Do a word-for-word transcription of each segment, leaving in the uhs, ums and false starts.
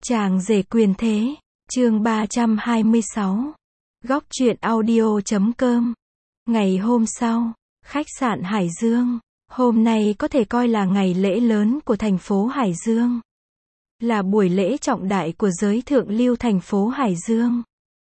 Chàng rể quyền thế, chương ba trăm hai mươi sáu. Góc truyện audio chấm com. Ngày hôm sau, khách sạn Hải Dương. Hôm nay có thể coi là ngày lễ lớn của thành phố Hải Dương. Là buổi lễ trọng đại của giới thượng lưu thành phố Hải Dương.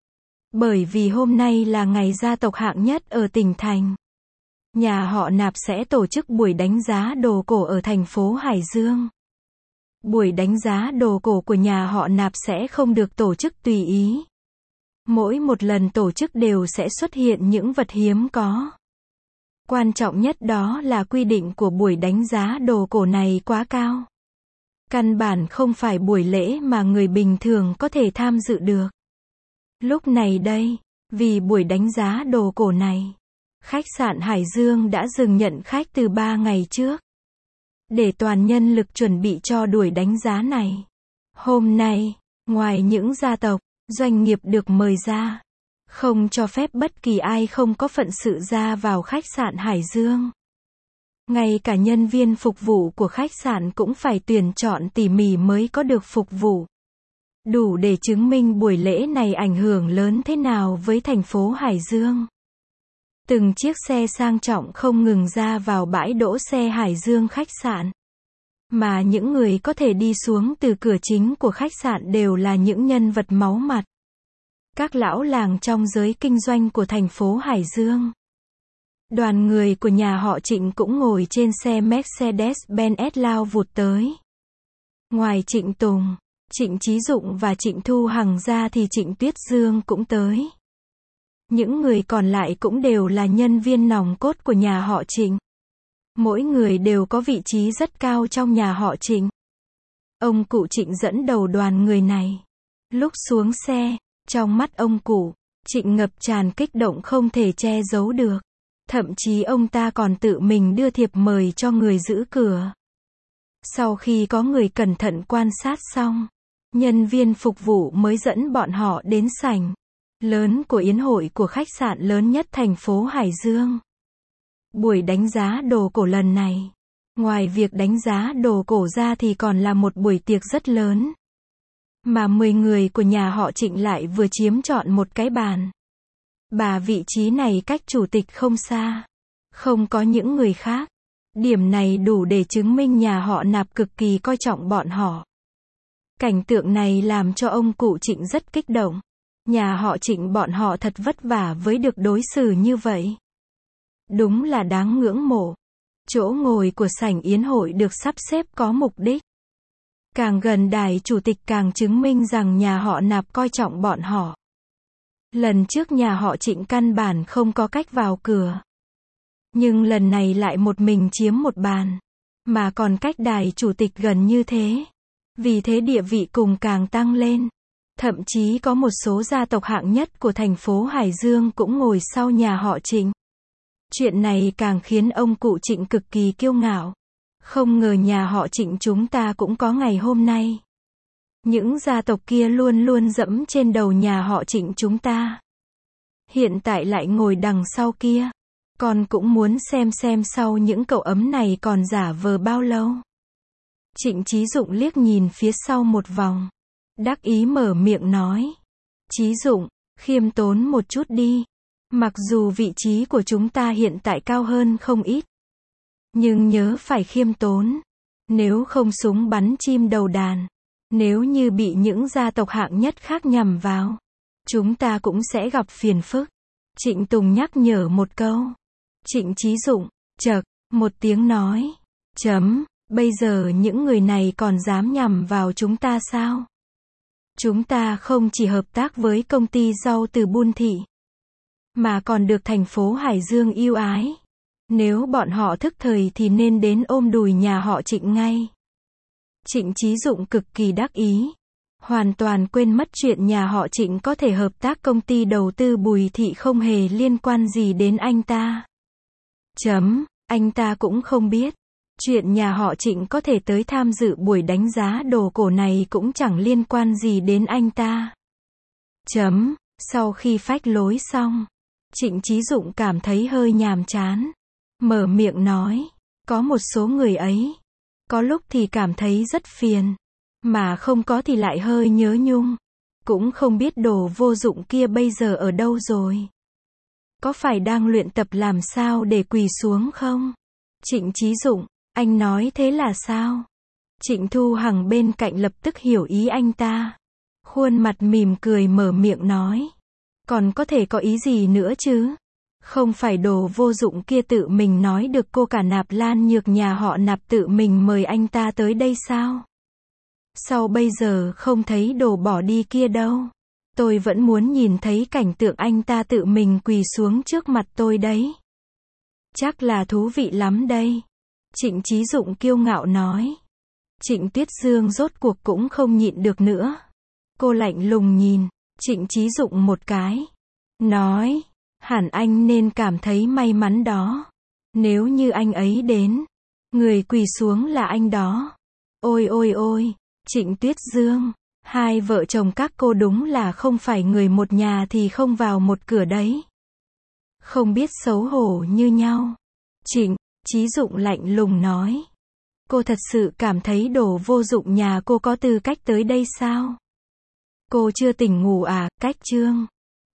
Bởi vì hôm nay là ngày gia tộc hạng nhất ở tỉnh thành. Nhà họ Nạp sẽ tổ chức buổi đánh giá đồ cổ ở thành phố Hải Dương. Buổi đánh giá đồ cổ của nhà họ Nạp sẽ không được tổ chức tùy ý. Mỗi một lần tổ chức đều sẽ xuất hiện những vật hiếm có. Quan trọng nhất đó là quy định của buổi đánh giá đồ cổ này quá cao. Căn bản không phải buổi lễ mà người bình thường có thể tham dự được. Lúc này đây, vì buổi đánh giá đồ cổ này, khách sạn Hải Dương đã dừng nhận khách từ ba ngày trước. Để toàn nhân lực chuẩn bị cho buổi đánh giá này. Hôm nay, ngoài những gia tộc, doanh nghiệp được mời ra, không cho phép bất kỳ ai không có phận sự ra vào khách sạn Hải Dương. Ngay cả nhân viên phục vụ của khách sạn cũng phải tuyển chọn tỉ mỉ mới có được phục vụ. Đủ để chứng minh buổi lễ này ảnh hưởng lớn thế nào với thành phố Hải Dương. Từng chiếc xe sang trọng không ngừng ra vào bãi đỗ xe Hải Dương khách sạn. Mà những người có thể đi xuống từ cửa chính của khách sạn đều là những nhân vật máu mặt. Các lão làng trong giới kinh doanh của thành phố Hải Dương. Đoàn người của nhà họ Trịnh cũng ngồi trên xe Mercedes-Benz lao vụt tới. Ngoài Trịnh Tùng, Trịnh Chí Dụng và Trịnh Thu Hằng ra thì Trịnh Tuyết Dương cũng tới. Những người còn lại cũng đều là nhân viên nòng cốt của nhà họ Trịnh. Mỗi người đều có vị trí rất cao trong nhà họ Trịnh. Ông cụ Trịnh dẫn đầu đoàn người này. Lúc xuống xe, trong mắt ông cụ, Trịnh ngập tràn kích động không thể che giấu được. Thậm chí ông ta còn tự mình đưa thiệp mời cho người giữ cửa. Sau khi có người cẩn thận quan sát xong, nhân viên phục vụ mới dẫn bọn họ đến sảnh lớn của yến hội của khách sạn lớn nhất thành phố Hải Dương. Buổi đánh giá đồ cổ lần này, ngoài việc đánh giá đồ cổ ra thì còn là một buổi tiệc rất lớn. Mà mười người của nhà họ Trịnh lại vừa chiếm trọn một cái bàn. Bà vị trí này cách chủ tịch không xa. Không có những người khác. Điểm này đủ để chứng minh nhà họ Nạp cực kỳ coi trọng bọn họ. Cảnh tượng này làm cho ông cụ Trịnh rất kích động. Nhà họ Trịnh bọn họ thật vất vả với được đối xử như vậy. Đúng là đáng ngưỡng mộ. Chỗ ngồi của sảnh yến hội được sắp xếp có mục đích. Càng gần đài chủ tịch càng chứng minh rằng nhà họ Nạp coi trọng bọn họ. Lần trước nhà họ Trịnh căn bản không có cách vào cửa. Nhưng lần này lại một mình chiếm một bàn. Mà còn cách đài chủ tịch gần như thế. Vì thế địa vị cùng càng tăng lên. Thậm chí có một số gia tộc hạng nhất của thành phố Hải Dương cũng ngồi sau nhà họ Trịnh. Chuyện này càng khiến ông cụ Trịnh cực kỳ kiêu ngạo. Không ngờ nhà họ Trịnh chúng ta cũng có ngày hôm nay. Những gia tộc kia luôn luôn dẫm trên đầu nhà họ Trịnh chúng ta. Hiện tại lại ngồi đằng sau kia. Con cũng muốn xem xem sau những cậu ấm này còn giả vờ bao lâu. Trịnh Chí Dụng liếc nhìn phía sau một vòng. Đắc ý mở miệng nói. Chí Dụng, khiêm tốn một chút đi. Mặc dù vị trí của chúng ta hiện tại cao hơn không ít. Nhưng nhớ phải khiêm tốn. Nếu không súng bắn chim đầu đàn. Nếu như bị những gia tộc hạng nhất khác nhằm vào. Chúng ta cũng sẽ gặp phiền phức. Trịnh Tùng nhắc nhở một câu. Trịnh Chí Dụng, chậc, một tiếng nói. Chấm, bây giờ những người này còn dám nhằm vào chúng ta sao? Chúng ta không chỉ hợp tác với công ty rau từ Buôn Thị. Mà còn được thành phố Hải Dương yêu ái. Nếu bọn họ thức thời thì nên đến ôm đùi nhà họ Trịnh ngay. Trịnh Chí Dụng cực kỳ đắc ý. Hoàn toàn quên mất chuyện nhà họ Trịnh có thể hợp tác công ty đầu tư Bùi Thị không hề liên quan gì đến anh ta. Chấm, anh ta cũng không biết. Chuyện nhà họ Trịnh có thể tới tham dự buổi đánh giá đồ cổ này cũng chẳng liên quan gì đến anh ta. Chấm, sau khi phách lối xong, Trịnh Chí Dụng cảm thấy hơi nhàm chán. Mở miệng nói, có một số người ấy, có lúc thì cảm thấy rất phiền. Mà không có thì lại hơi nhớ nhung. Cũng không biết đồ vô dụng kia bây giờ ở đâu rồi. Có phải đang luyện tập làm sao để quỳ xuống không? Trịnh Chí Dụng, anh nói thế là sao? Trịnh Thu Hằng bên cạnh lập tức hiểu ý anh ta. Khuôn mặt mỉm cười mở miệng nói. Còn có thể có ý gì nữa chứ? Không phải đồ vô dụng kia tự mình nói được cô cả Nạp Lan Nhược nhà họ Nạp tự mình mời anh ta tới đây sao? Sao bây giờ không thấy đồ bỏ đi kia đâu? Tôi vẫn muốn nhìn thấy cảnh tượng anh ta tự mình quỳ xuống trước mặt tôi đấy. Chắc là thú vị lắm đây. Trịnh Chí Dụng kiêu ngạo nói. Trịnh Tuyết Dương rốt cuộc cũng không nhịn được nữa. Cô lạnh lùng nhìn Trịnh Chí Dụng một cái. Nói, hẳn anh nên cảm thấy may mắn đó. Nếu như anh ấy đến, người quỳ xuống là anh đó. Ôi ôi ôi, Trịnh Tuyết Dương, hai vợ chồng các cô đúng là không phải người một nhà thì không vào một cửa đấy. Không biết xấu hổ như nhau. Trịnh Chí Dụng lạnh lùng nói. Cô thật sự cảm thấy đồ vô dụng nhà cô có tư cách tới đây sao? Cô chưa tỉnh ngủ à, Cách Trương?